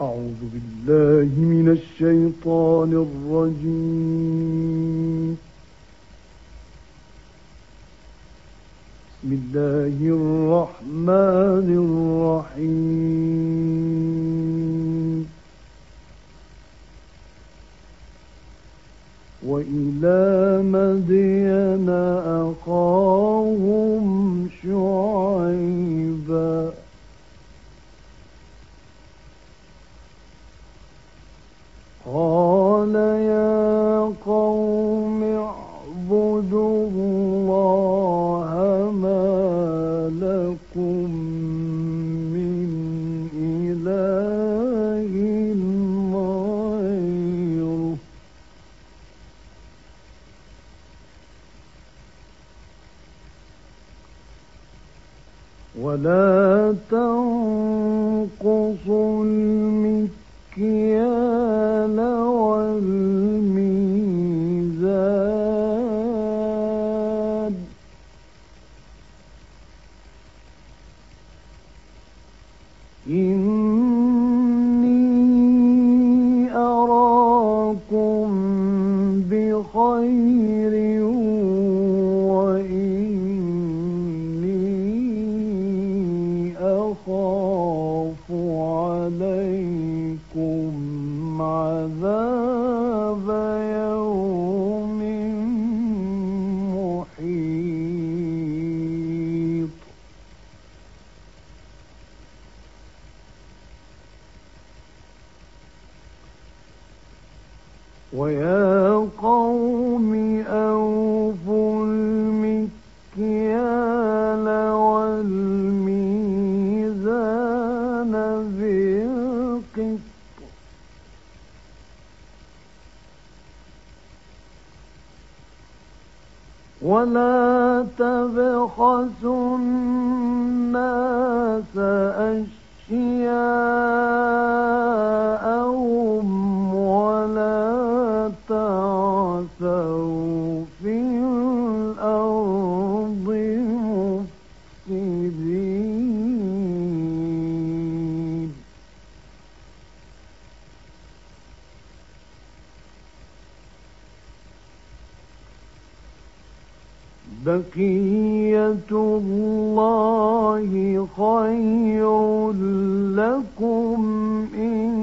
أعوذ بالله من الشيطان الرجيم. بسم الله الرحمن الرحيم. وإلى مدين أخاهم شعيبا قال يا قوم اعبدوا الله ما لكم من إله غيره ولا تنقصوا المكيال والميزان إني أراكم بخير وإني أخاف عليكم عذاب يوم محيط ويا قوم أوفوا المكيال والميزان بالقسط ولا تبخسوا الناس أشياءهم ولا تعثوا في الأرض مفسدين بقية الله خير لكم إن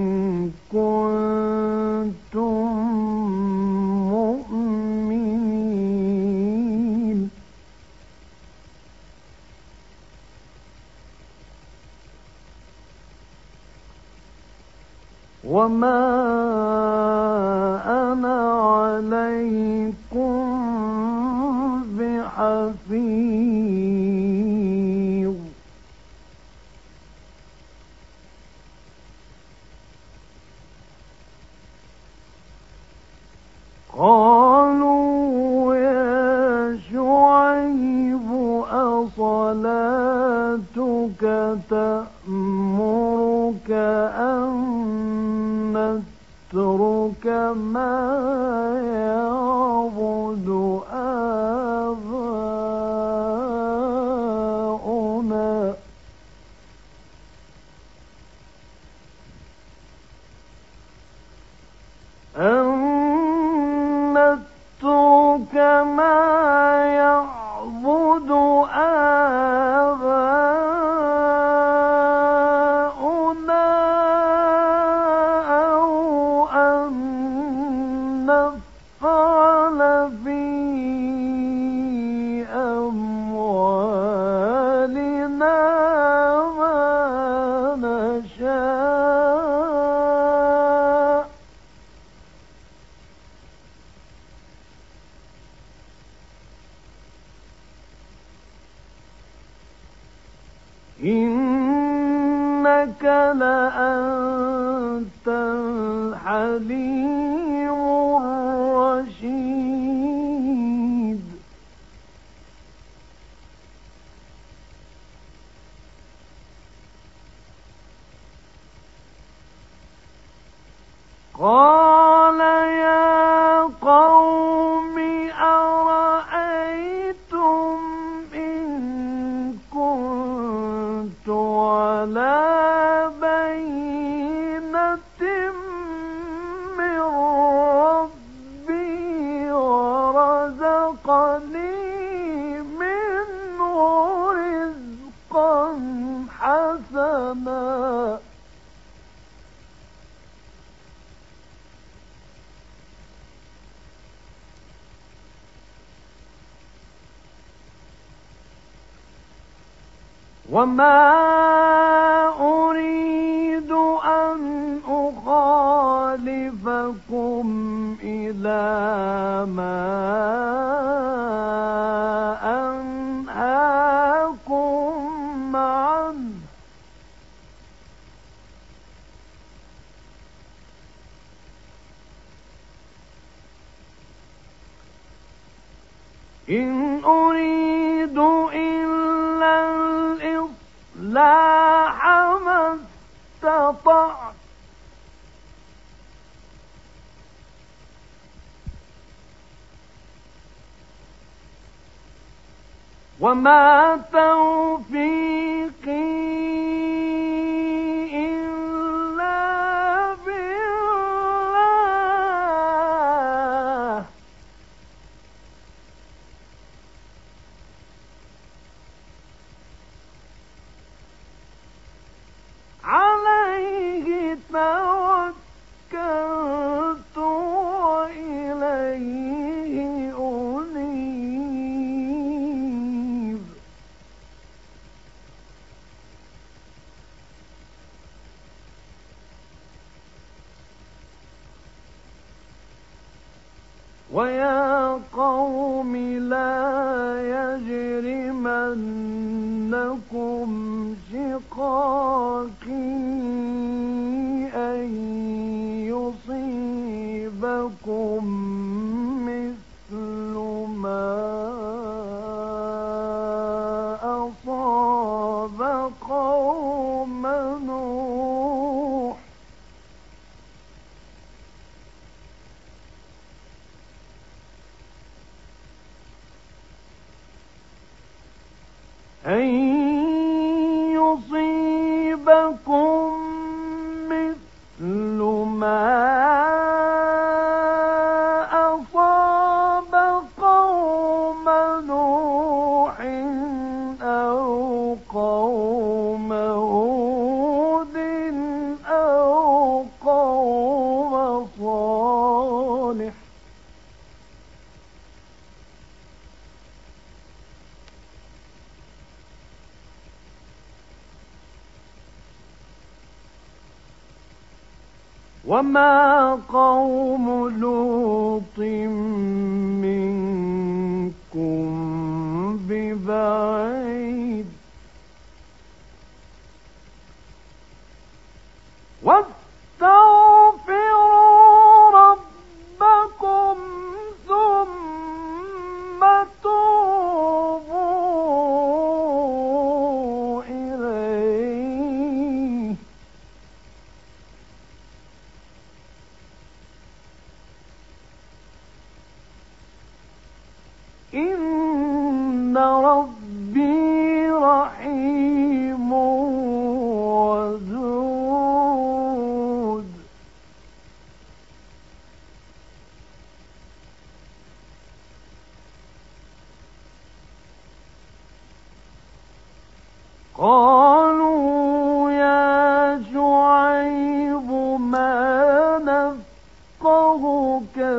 كنتم مؤمنين وما أنا عليكم بحفيظ قالوا يا شعيب أصلاتك تأمرك أن نترك ما يعبد آباؤنا أن نترك ما يعبد آباؤنا أو أن نفعل في أموالنا ما نشاء إنك لأنت الحليم الرشيد قال يا قوم أرأيتم إن كنت على بينة رزقني منه رزقا حسنا وما أريد أن أخالفكم إلى ما أنهاكم عنه إن أريد إلا الإصلاح ما استطعت وما توفيقي إلا بالله عليه توكلت وإليه أنيب ويا قوم لا يجرمنكم شقاقي أن يصيبكم مثل ما أصاب قوم نوح أن يصيبكم مثل ما أصاب قوم نوح أو قوم هود أو قوم صالح وما قوم لوط منكم ببعيد واستغفروا ربكم ثم توبوا إليه إن ربي رحيم ودود قالوا يا شعيب ما نفقه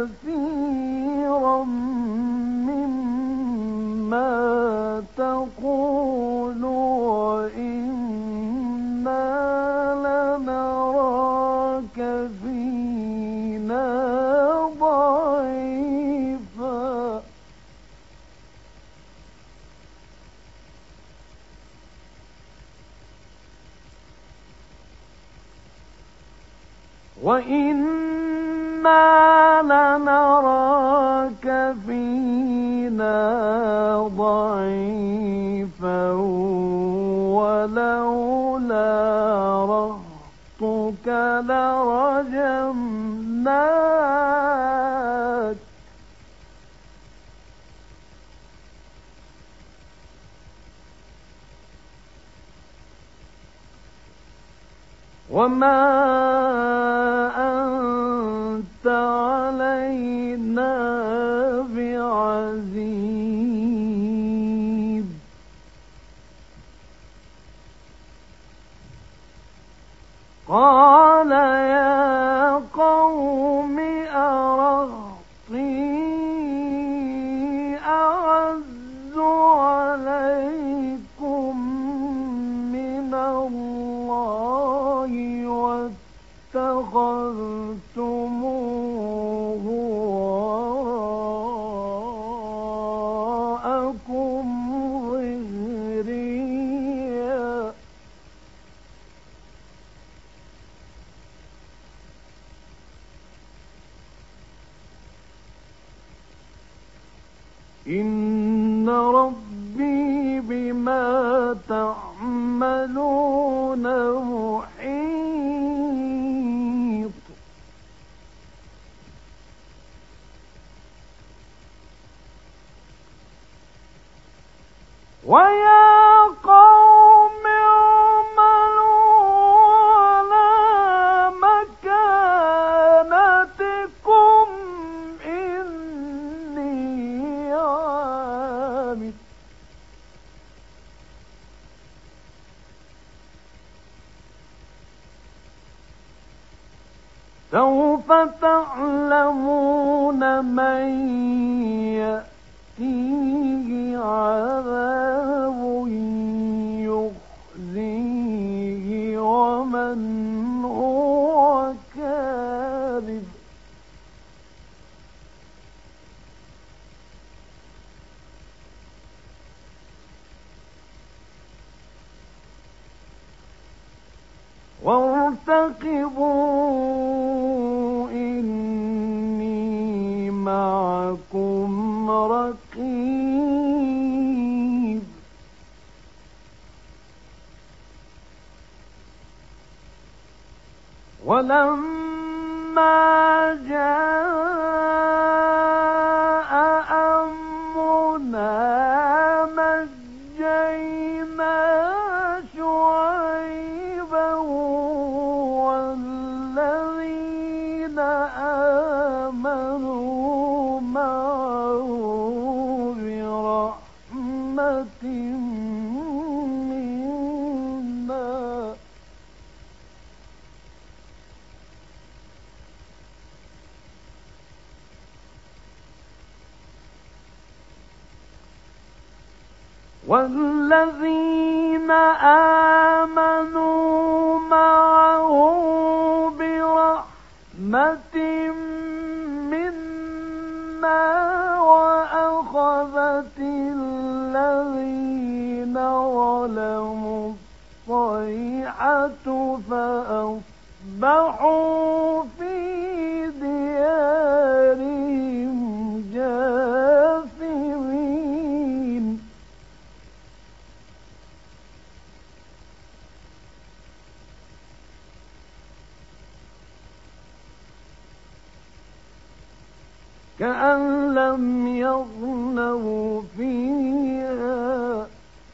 كثيرا مما تقول وإنا لنراك فينا ضعيفا وإنا لنراك فينا ضعيفا ولولا رهطك لرجمناك وما أنت علينا بعزيز قال يا قوم أرهطي أعز عليكم من الله واتخذتموه وراءكم ظهريا إن ربي بما تعملون محيط ويا قوم اعملوا على مكانتكم إني عامل سوف تعلمون من يأتيه عذاب يخزيه ومن هو كاذب وارتقبوا إني معكم رقيب ولما جاء أمرنا نجينا شعيبا والذين آمنوا معه برحمة منا والذين آمنوا معه برحمة منا وأخذت الذين ظلموا الصيحة فأصبحوا في ديارهم جاثمين كأن لم يغنوا فيها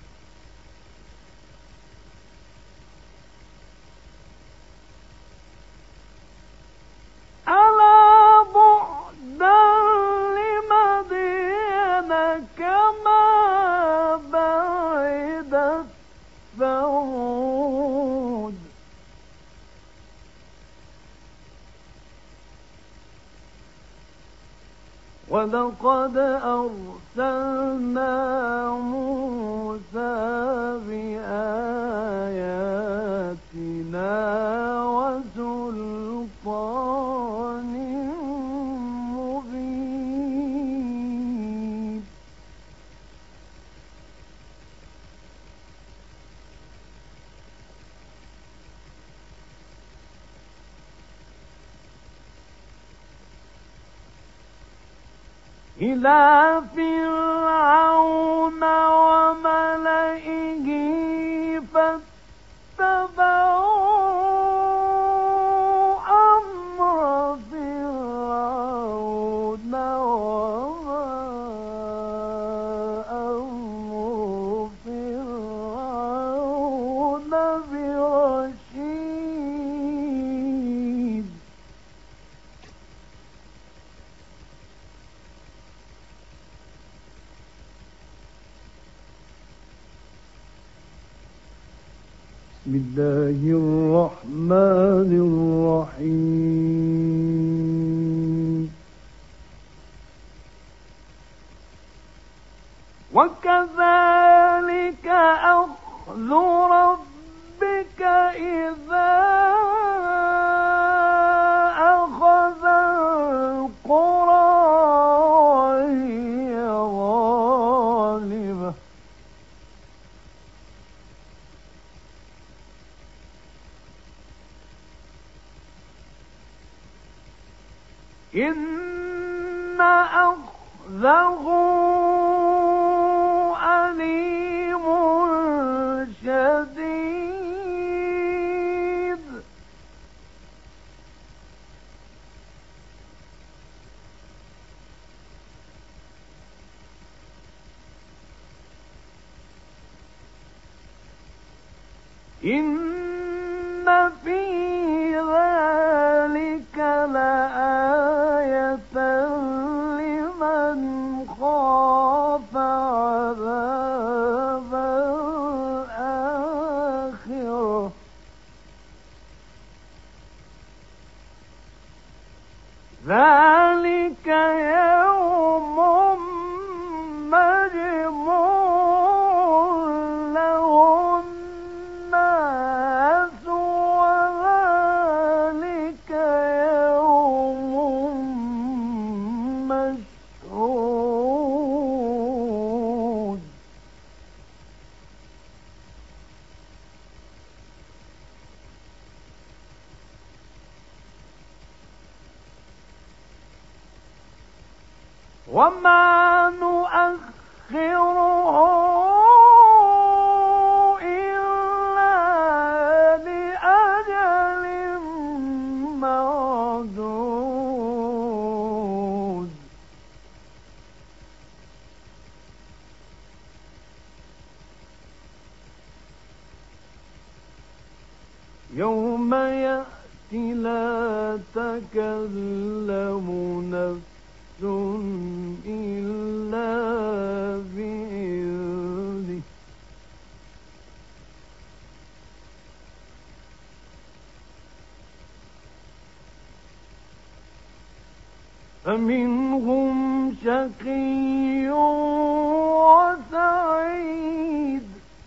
ألا بعدا لمدين كما بعدت ثمود ولقد أرسلنا موسى بآياتنا وسلطان مبين إلى فرعون وملئه فاتبعوا أمر فرعون وما أمر فرعون برشيد بسم الله الرحمن الرحيم وكذلك أخذ ربك إذا أخذ القرى وهي ظالمة إن أخذه أليم شديد إن في ذلك لآية لمن خاف عذاب الآخرة ذلك يوم مجموع له الناس وذلك يوم مشهود وما نؤخره إلا لأجل معدود يوم يأتي لا تكلم نفس إلا بإذنه فمنهم شقي وسعيد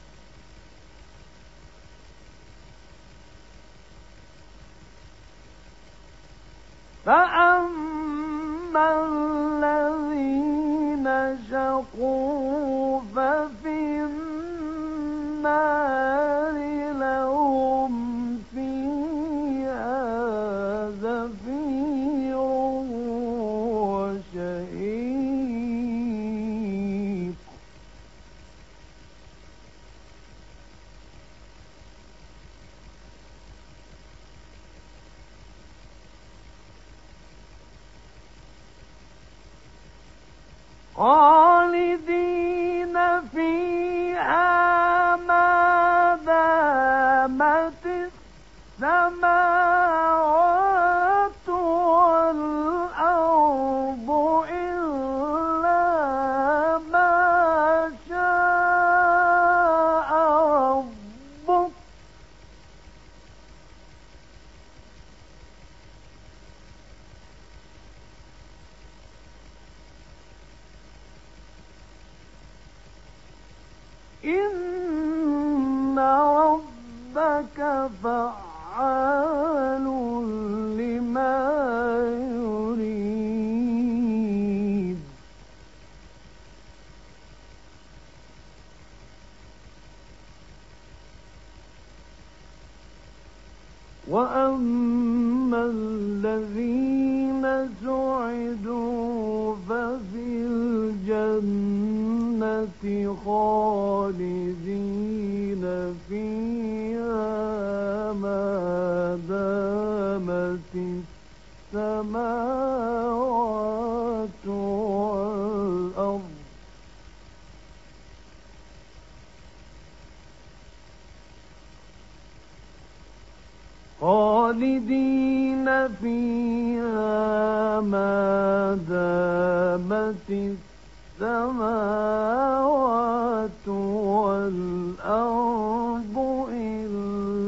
فأما الذين شقوا ففي النار لهم فيها زفير وشهيق خالدين فيها ما دامت السماوات والأرض إلا ما شاء ربك إن ربك فعال لما يريد وأما الذين سعدوا ففي الجنة خالدين فيها ما دامت السماوات والأرض خالدين فيها ما دامت السماوات والأرض إلا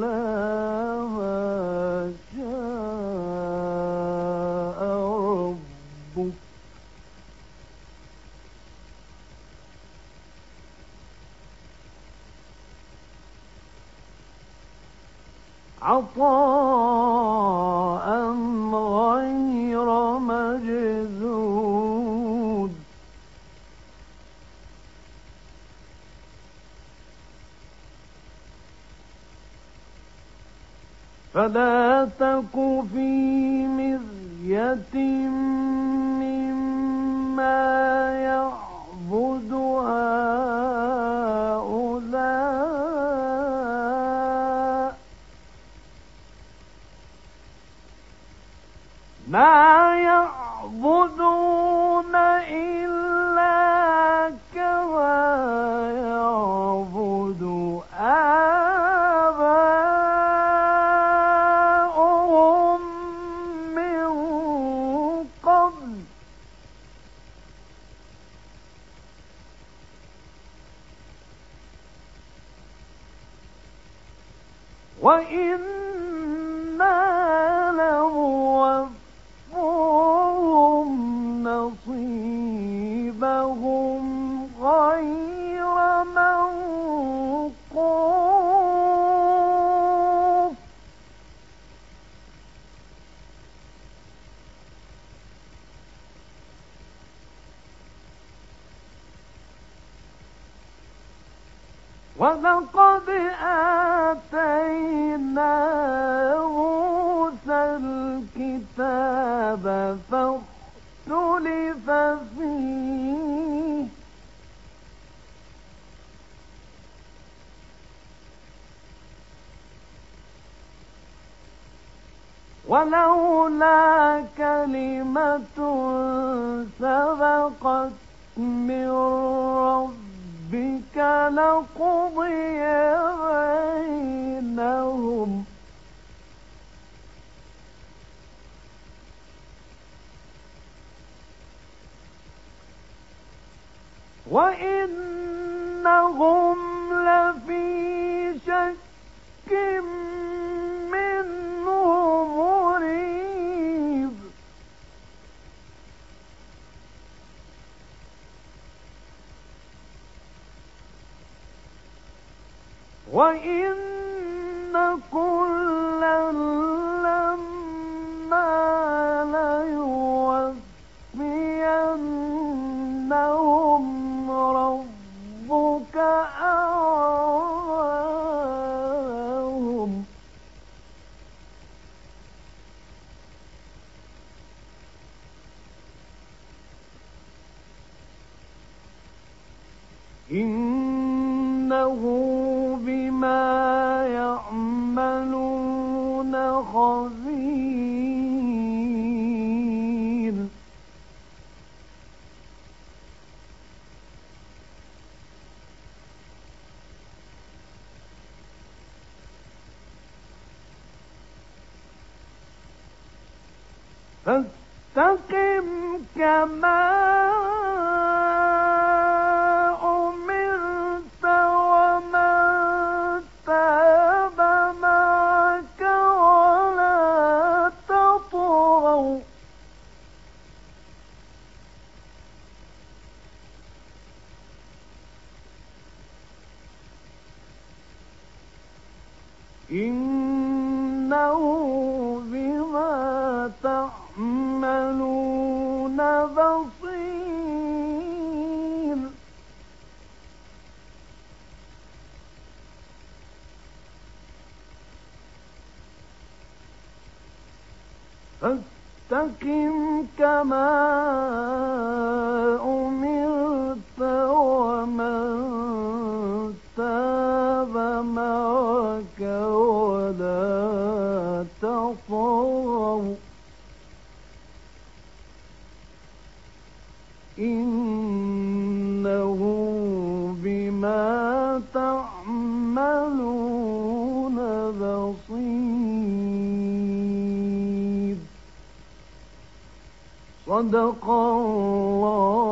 عطاء غير مجذوذ فلا تك في مرية مما يعبد هؤلاء ما يعبدون إلا كما يعبد آباؤهم من قبل وإنا لموفوهم نصيبهم غير منقوص ولقد آتينا موسى الكتاب فاختلف فيه ولولا كلمة سبقت من ربك لقضي بينهم وإنهم لفي شك منه مريب وإن كلا لما ليوفينهم ربك أعمالهم إنه بما يعملون خبير فاستقم كما أمرت ومن تاب معك ولا تطغوا إنه بما تعملون بصير فاستقم كما أمرت ومن تاب معك ولا تطغوا إنه بما تعملون بصير صدق الله